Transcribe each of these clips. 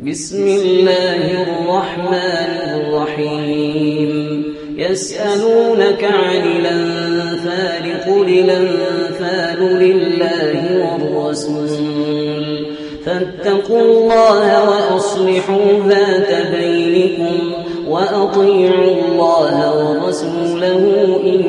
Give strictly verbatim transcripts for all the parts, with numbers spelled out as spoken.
بسم الله الرحمن الرحيم يسألونك عن الأنفال قل الأنفال لله والرسول فاتقوا الله وأصلحوا ذات بينكم وأطيعوا الله ورسوله إن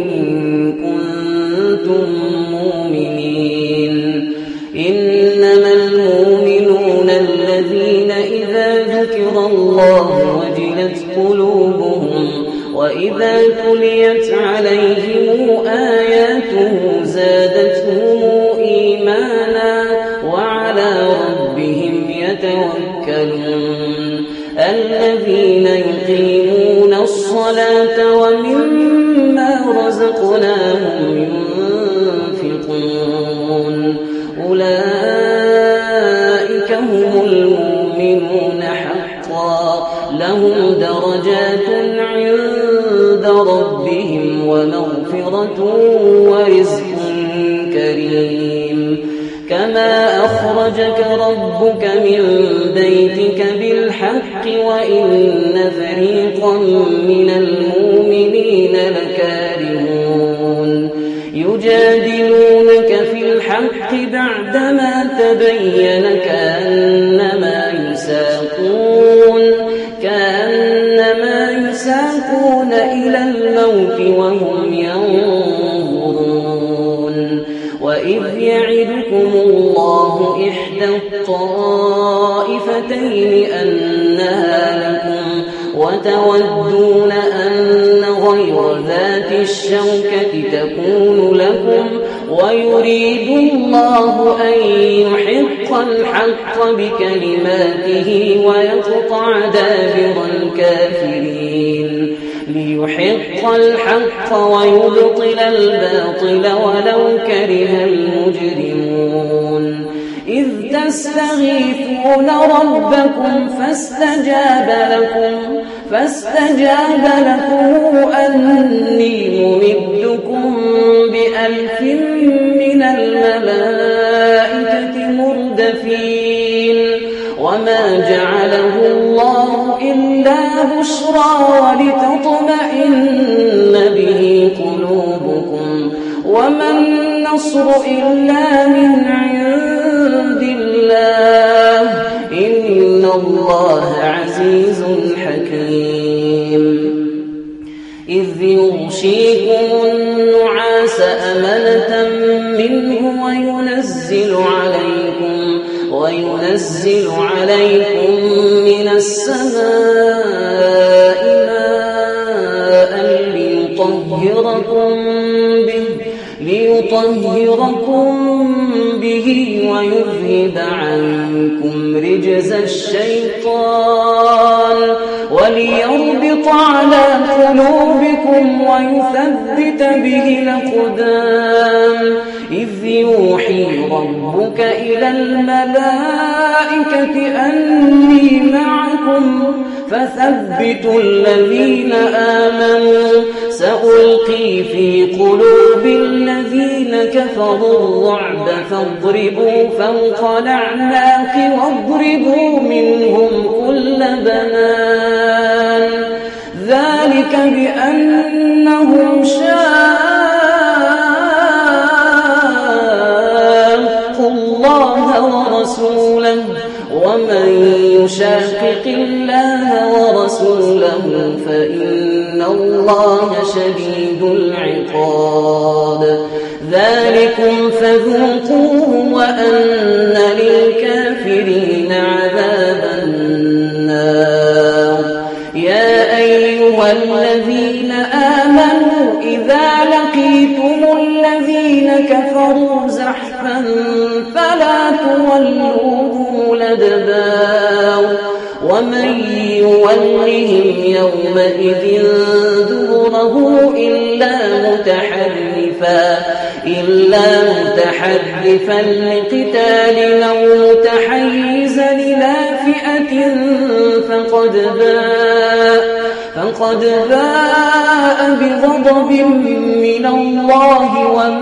كنتم مؤمنين إنما المؤمنون الذين إذا ذكر الله وجلت قلوبهم وإذا تليت عليهم آياته زادتهم إيمانا وعلى ربهم يتوكلون الذين يقيمون الصلاة ومما رزقناهم ينفقون أولئك هم المؤمنون حقا لهم درجات عند ربهم ومغفرة ورزق كريم كما أخرجك ربك من بيتك بالحق وإن فريقا من المؤمنين لكارهون يجادلونك في الحق بعدما تبين كأنما يساقون كأنما يساقون إلى الموت وهم ينظرون وإذ يعدكم الله إحدى الطائفتين أنها لكم وتودون أن غير ذات الشوكة تكون لكم ويريد الله أن يحق الحق بكلماته ويقطع دابر الكافرين ليحق الحق ويبطل الباطل ولو كره المجرمون إذ تستغيثون ربكم فاستجاب لكم فاستجاب لكم أني ممدكم بألف من الملائكة مردفين وما جعله الله إلا بشرى ولتطمئن به قلوبكم وما النصر إلا من عند الله إن الله عزيز حكيم إذ يغشيكم النعاس أمنة منه وينزل عليكم وينزل عليكم من السماء ماء ليطهركم به ليطهركم به ويذهب عنكم رجز الشيطان وليربط على قلوبكم ويثبت به الأقدام إذ يوحي ربك إلى الملائكة أني معكم فثبتوا الذين آمنوا سألقي في قلوب الذين كفروا الرعب فاضربوا فوق الأعناق واضربوا منهم كل بنان ذلك بأنهم شاقوا الله ورسوله ومن يشاقق الله ورسوله فإن الله شديد العقاب ذلكم فذوقوه وأن للكافرين عذاب النار يا أيها الذين آمنوا إذا لقيتم الذين كفروا زحفا فلا تولوهم الأدبار ومن يولهم يومئذ دبره إلا متحرفا إلا متحرفا لقتال أو متحيزا إلى فئة فقد باء فقد باء بغضب من الله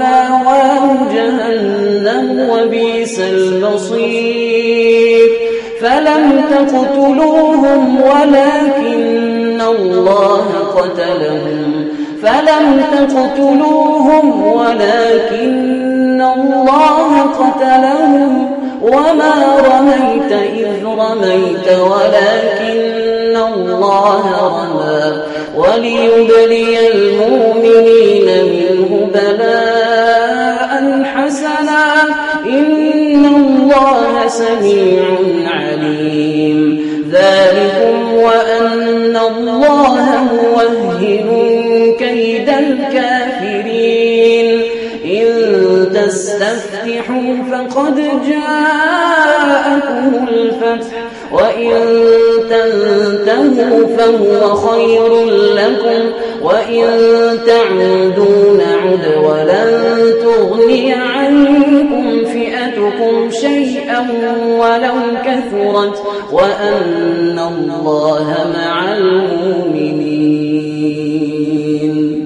ومأواه جهنم وبئس المصير فلم تقتلوهم ولكن الله قتلهم فلم تقتلوهم ولكن الله قتلهم وما رميت إذ رميت ولكن الله رمى وليبلي المؤمنين منه بلاء حسنا إن الله سميع عليم ذلكم وأن الله موهن كيد الكافرين إن تستفتحوا فقد جاءكم الفتح وإن تنتهوا فهو خير لكم وإن تعودوا نعد ولن تغني عنكم فئتكم شيئا ولو كثرت وأن الله مع المؤمنين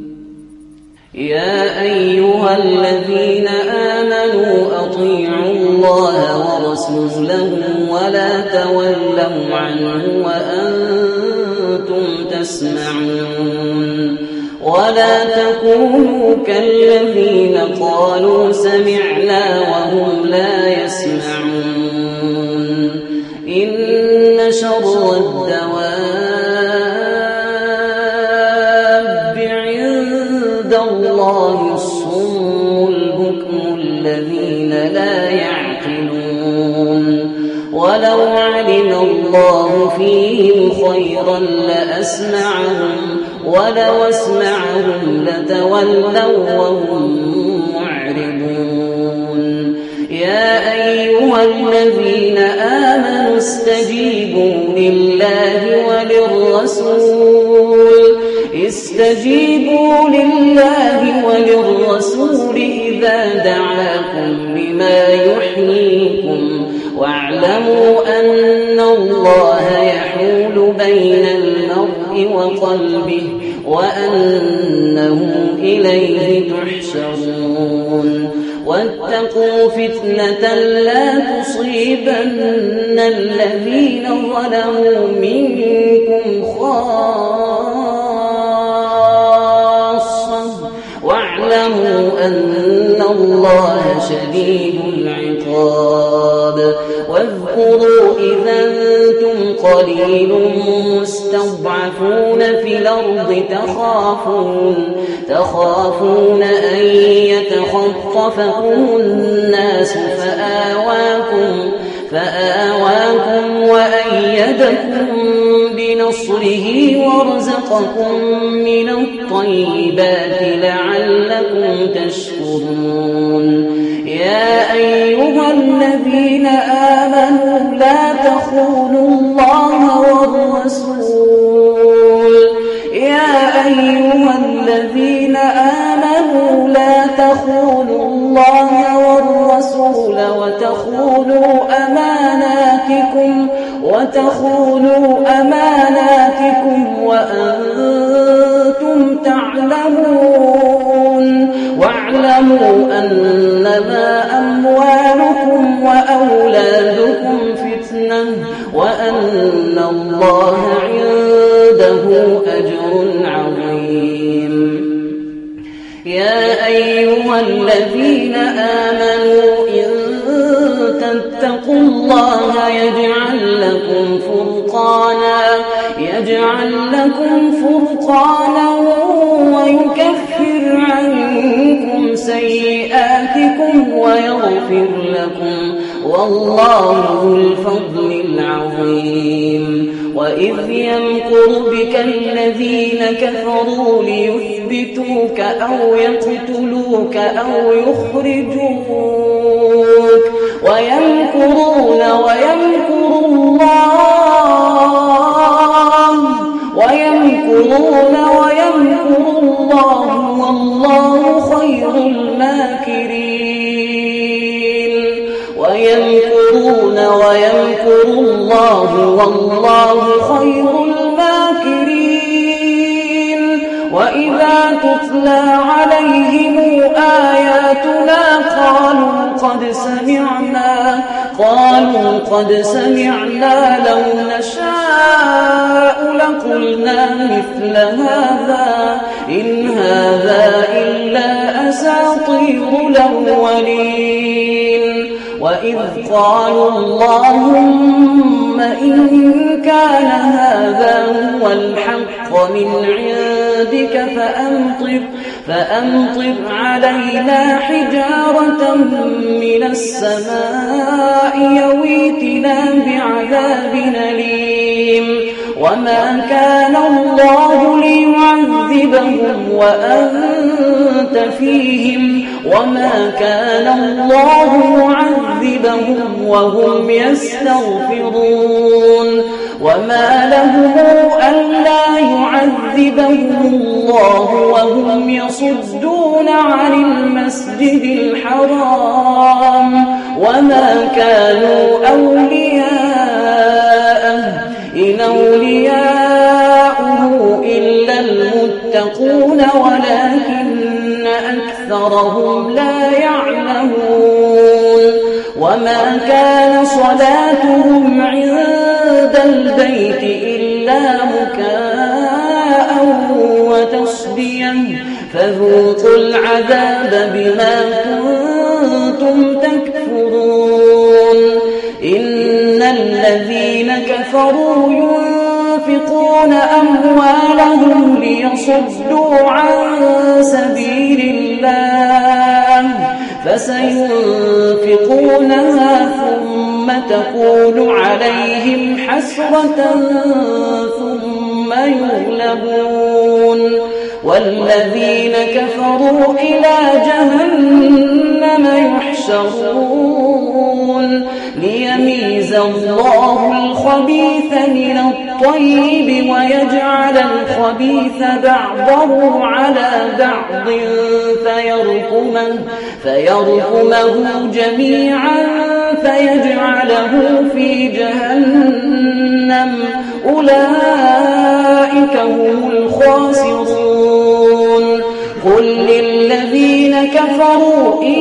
يا أيها الذين آمنوا أطيعوا الله ورسوله ولا تولوا عنه وأنتم تسمعون ولا تكونوا كالذين قالوا سمعنا وهم لا يسمعون إن شر الدواب عند الله الصم البكم الذين لا يعقلون ولو علم الله فيهم خيرا لأسمعهم ولو اسمعهم لتولوا وهم معرضون يا أيها الذين آمنوا استجيبوا لله وللرسول استجيبوا لله وللرسول إذا دعاكم لما يحييكم واعلموا أن الله يحول بين المرء وقلبه وأنه إليه تحشرون واتقوا فتنة لا تصيبن الذين ظلموا منكم خاصة واعلموا أن الله شديد العقاب واذكروا إذا أنتم قليل مستضعفون في الأرض تخافون تخافون أن يتخطفكم الناس فآواكم فآواكم وأيدكم بنصره وارزقكم من الطيبات لعلكم تشكرون يا أيها الذين آمنوا لا تخونوا الله والرسول يا أيها الذين آمنوا لا تخونوا الله والرسول وتخونوا أماناتكم وتخونوا أماناتكم وأنتم تعلمون واعلموا أنما أموالكم وأولادكم فتنة وأن الله عنده أجر عظيم يا أيها الذين آمنوا إن تتقوا الله يجعل لكم فرقانا يجعل لكم فرقانا ويكفر عنكم سيئاتكم ويغفر لكم والله ذو الفضل العظيم وإذ يمكر بك الذين كفروا ليثبتوك أو يقتلوك أو يخرجوك ويمكرون ويمكر الله ويمكرون ويمكر الله والله خير الماكرين ويمكرون ويمكر الله والله خير الماكرين وإذا تتلى عليهم آياتنا قالوا قد سمعنا قالوا قد سمعنا لو نشاء لقلنا مثل هذا إن هذا إلا أساطير الأولين وإذ قالوا اللهم إن كان هذا هو الحق من عندك فأمطر, فأمطر علينا حجارة من السماء يويتنا بعذاب أليم وما كان الله ليعذبهم وأنت فيهم وما كان الله معذبهم وهم يستغفرون وما لهم ألا يعذبهم الله وهم يصدون عن المسجد الحرام وما كانوا أولياءه إن أولياؤه إلا المتقون ولكن أكثرهم لا يعلمون وما كان صلاتهم عند البيت إلا مكاء وتصديا فذوقوا العذاب بما كنتم تكفرون إن الذين كفروا ينفقون أموالهم ليصدوا عن سبيل الله فسينفقونها ثم تكون عليهم حسرة ثم يغلبون والذين كفروا إلى جهنم يحشرون ليميز الله الخبيث من الطيب ويجعل الخبيث بعضه على بعض فيركمه, فيركمه جميعا فيجعله في جهنم أولئك هم الخاسرون قل للذين كفروا إن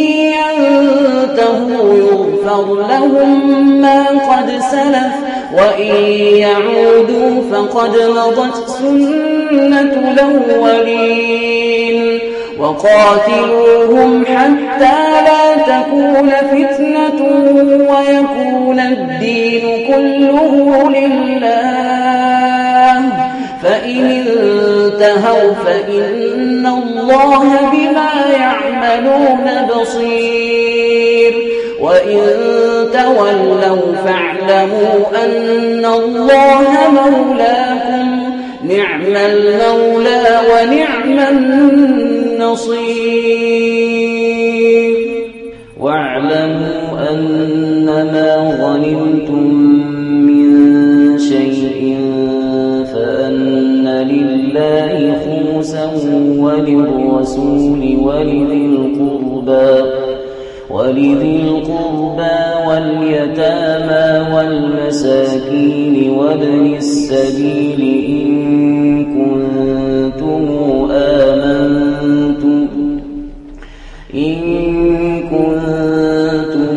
ينتهوا يغفر لهم ما قد سلف وإن يعودوا فقد مضت سنة الأولين وقاتلوهم حتى لا تكون فتنة ويكون الدين كله لله فإن انتهوا فإن الله بما يعملون بصير وإن تولوا فاعلموا أن الله مولاكم نعم المولى ونعم النصير واعلموا أنما غنمتم من شيء فأن لله خمسه وللرسول ولذي القربى ولذي القربى واليتامى والمساكين وابن السبيل إن كنتم آمنتم إن كنتم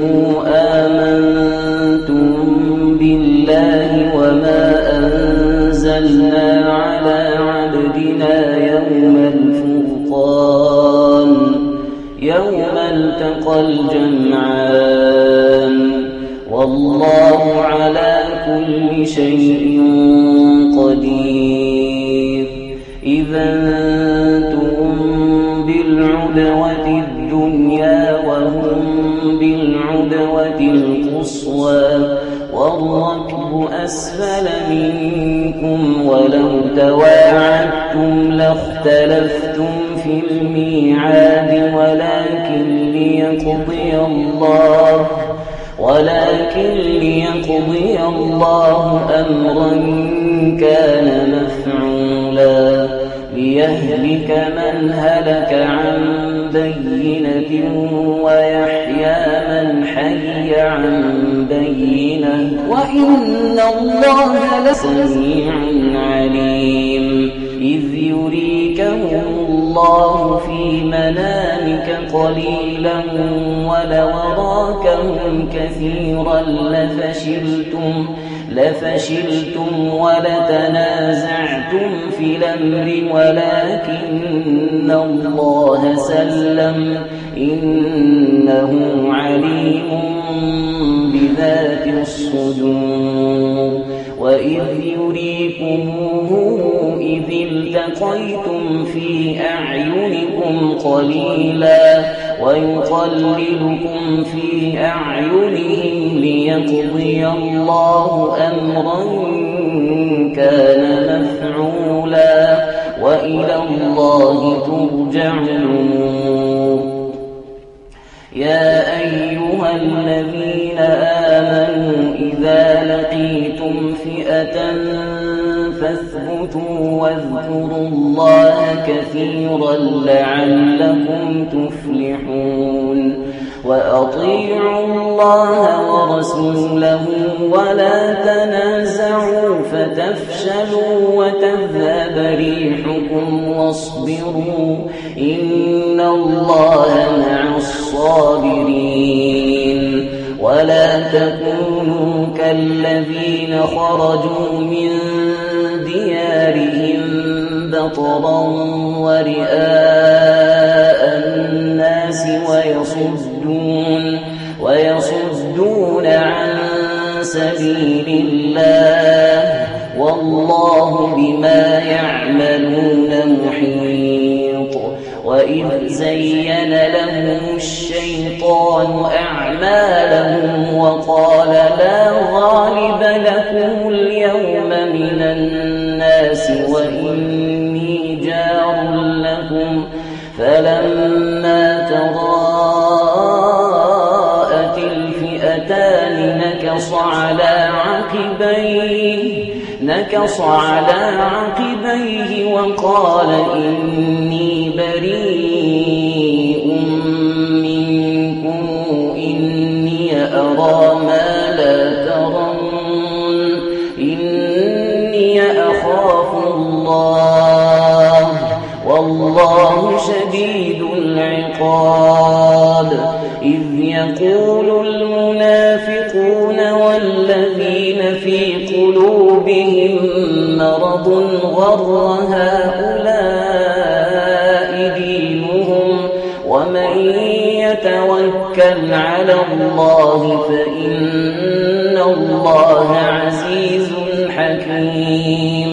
آمنتم بالله وما أنزلنا على عبدنا يوم الفرقان يوم التقى الجمعان والله على كل شيء قدير إذا أنتم بالعدوة الدنيا وهم بالعدوة القصوى والركب أسفل منكم ولو تواعدتم لاختلفتم في الميعاد ولكن ليقضي الله ولكن ليقضي الله أمرا كان مفعولا ليهلك من هلك عن بينة ويحيى من حي عن بينة وإن الله لسميع عليم إذ يريكهم الله في في منامك قليلا ولو أراكهم كثيرا لفشلتم لفشلتم ولتنازعتم في الأمر ولكن الله سلم إنه عليم بذات الصدور وإذ يريكموه إذ التقيتم في أعينكم قليلا ويقللكم في أعينهم ليقضي الله أمرا كان مفعولا وإلى الله ترجع الأمور. يا أيها الذين آمنوا إذا لقيتم فئة فاثبتوا واذكروا الله كثيرا لعلكم تفلحون وأطيعوا الله ورسوله ولا تنازعوا فتفشلوا وتذهب ريحكم واصبروا إن الله مع الصابرين ولا تكونوا كالذين خرجوا من ديارهم بطرا ورئاء الناس ويصدون ويصدون عن سبيل الله والله بما يعملون محيط. وإذ زين لهم الشيطان أعمالهم وقال لا غالب لكم اليوم من الناس وإني جار لكم فلما تراءت الفئتان نكص على عقبيه نكص على عقبيه وقال إني بريء منكم إني أرى ما لا ترون إني أخاف الله والله شديد العقاب. إذ يقول المنافقون والذين في قلوبهم مرض غر هؤلاء دينهم ومن يتوكل على الله فإن الله عزيز حكيم.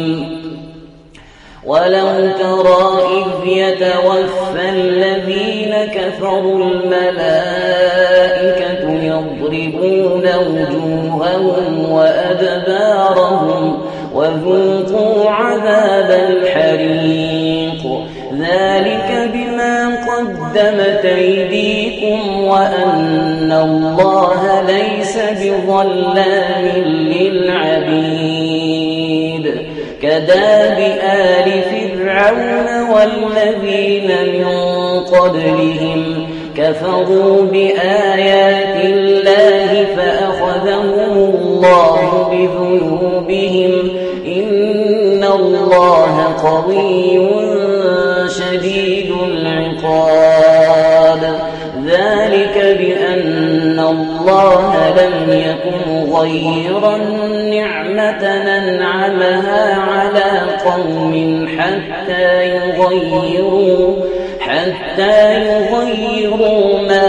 ولو ترى إذ يتوفى الذين كفروا الملائكة يضربون وجوههم وأدبارهم وذوقوا عذاب الحريق ذلك بما قدمت أيديكم وأن الله ليس بظلام للعبيد. كداب آل فرعون والذين من قبلهم كفروا بآيات الله فأخذهم الله بذنوبهم إن الله قوي شديد العقاب. ذلك بأن الله لم يكن غيرا نعمة أنعمها على قوم حتى يغيروا حتى يغيروا ما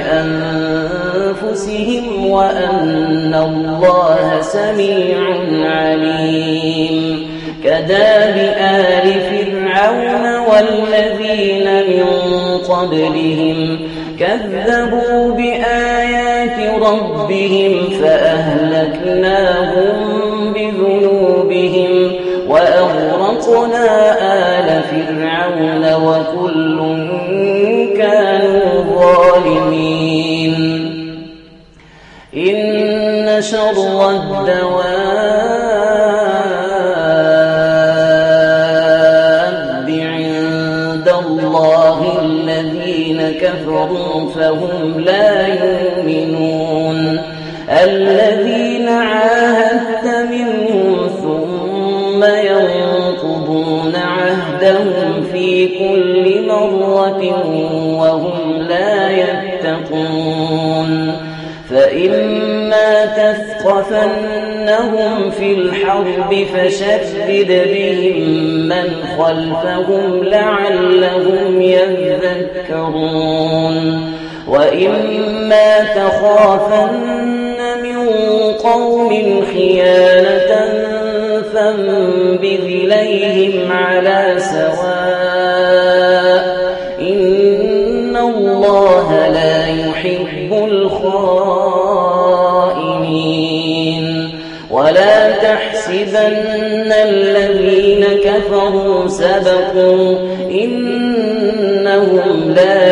بأنفسهم وأن الله سميع عليم. كداب آل فرعون والذين من قبلهم كذبوا بآيات ربهم فأهلكناهم بذنوبهم وأغرقنا آل فرعون وكل كانوا ظالمين. إن شر الدواب عند الله الذين كفروا فهم لا يؤمنون الذين عاهدت منهم ثم ينقضون عهدهم في في كل مرة وهم لا يتقون فإما تثقفنهم في الحرب فشدد بهم من خلفهم لعلهم يذكرون وإما تخافن من قوم خيانة فانبذ إليهم على سواء إن الله لا يحب الخائنين ولا تحسبن الذين كفروا سبقوا إنهم لا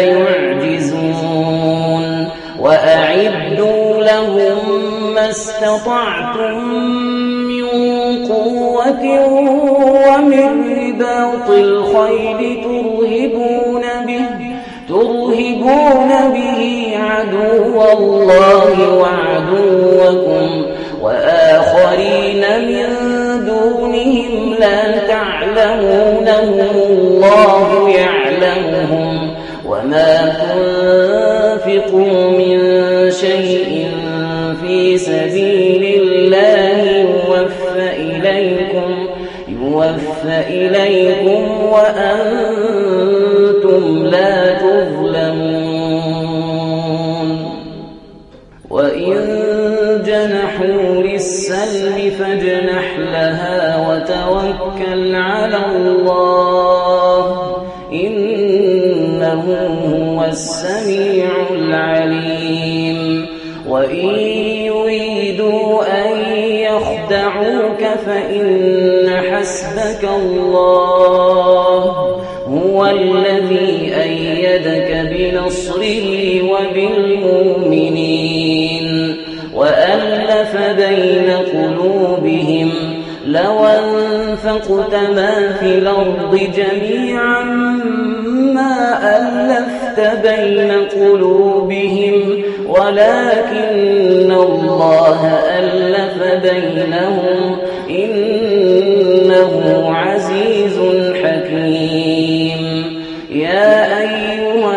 يعجزون وأعدوا لهم ما استطعتم من قوة ومن رباط الخيل ترهبون به ترهبون به عدو الله وعدوكم وآخرين من دونهم لا تعلمونهم الله يعلمهم وما تنفقوا من شيء في سبيل الله يوفى إليكم يوفى إليكم وأنتم لا تظلمون وإن جنحوا للسلم فاجنح لها وتوكل على الله إنه هو السميع العليم وإن يريدوا أن يخدعوك فإن حسبك الله هو الذي أيدك بنصره وبالمؤمنين وألف بين قلوبهم لو أنفقت ما في الأرض جميعا ما ألفت بين قلوبهم ولكن الله ألف بينهم إنه عزيز حكيم يا أيها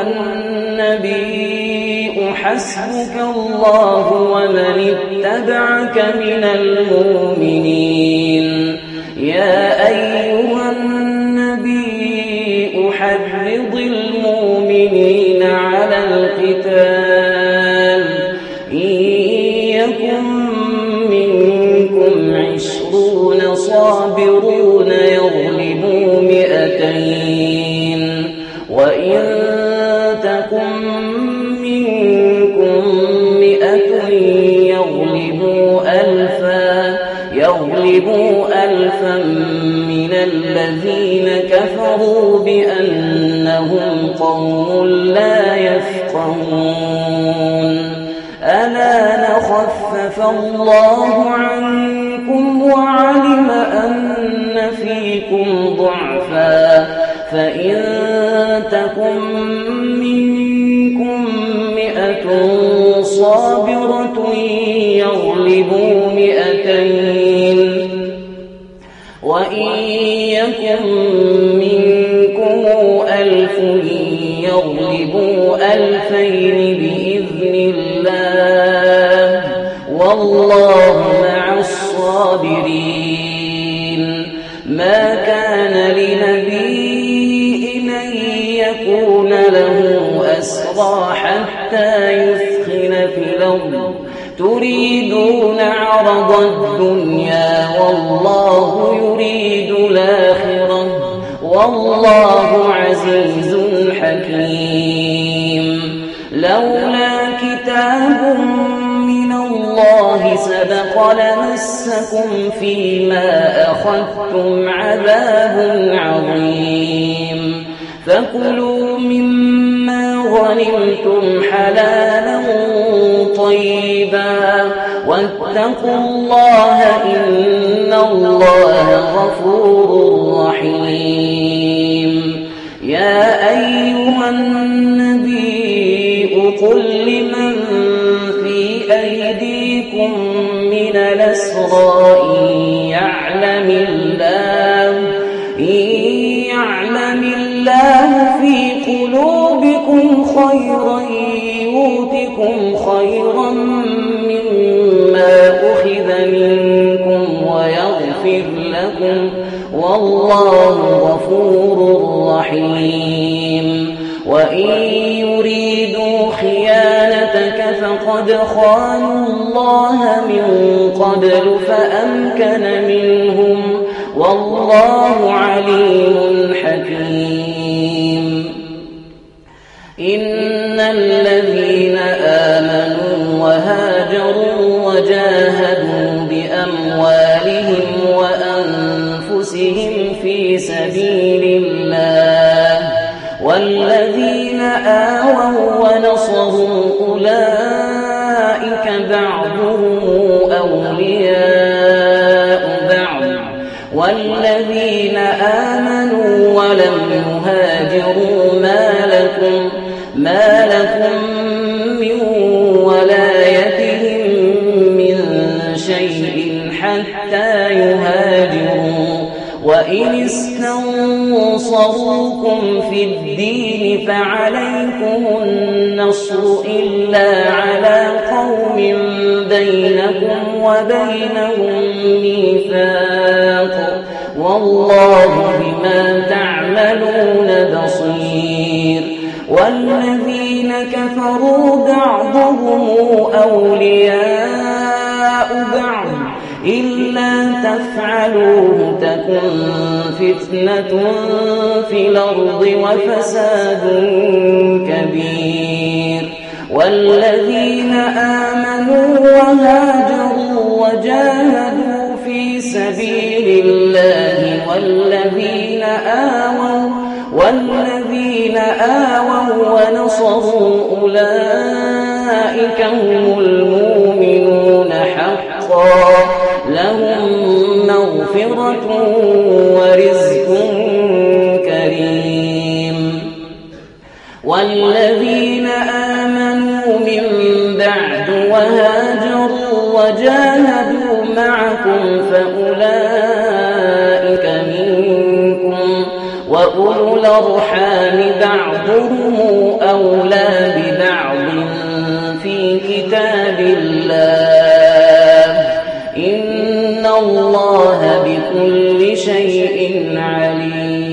النبي حسبك الله ومن اتبعك من المؤمنين يا أيها النبي حرض المؤمنين على القتال إن يكن منكم عشرون صابرون يغلبوا مئتين وإن تكن منكم مئة يغلبوا ألفا يغلبوا ألفا من الذين كفروا بأنهم قوم لا يفقهون ألا نخفف الله عنكم وعلم أن فيكم ضعفا فإن تكن منكم مئة صابرة يغلبوا مئتين وإن يكن منكم ألف يغلبوا ألفين بإذن الله والله مع الصابرين ما كان لنبي أن يكون له أسرى حتى يثخن في الأرض تريدون عرض الدنيا والله يريد الآخرة والله عزيز حكيم لولا كتاب من الله سبق لمسكم فيما أخذتم عذاب عظيم فكلوا مما غنمتم حلالا طيبا واتقوا الله إن الله غفور رحيم يا أيها النبي قل لمن في أيديكم من الأسرى إن يعلم الله إن يعلم الله خيرا يؤتكم خيرا مما أخذ منكم ويغفر لكم والله غفور رحيم وإن يريدوا خيانتك فقد خانوا الله من قبل فأمكن منهم والله عليم حكيم إن الذين آمنوا وهاجروا وجاهدوا بأموالهم وأنفسهم في سبيل الله والذين آووا ونصروا أولئك بعضهم أولياء بعض والذين آمنوا ولم يهاجروا ما لكم ما لكم من ولايتهم من شيء حتى يهاجروا وإن استنصروكم في الدين فعليكم النصر إلا على قوم بينكم وبينهم ميثاق والله بما تعملون بصير والذين كفروا بعضهم أولياء بعض إلا تفعلوه تكن فتنة في الأرض وفساد كبير والذين آمنوا وهاجروا وجاهدوا في سبيل الله والذين آووا والذين آووا ونصروا أولئك هم المؤمنون حقا لهم مغفرة ورزق كريم والذين آمنوا من بعد وهاجروا وجاهدوا معكم فأولئك منكم وأولو الأرحام بعضهم أولى ببعض في كتاب الله إن الله بكل شيء عليم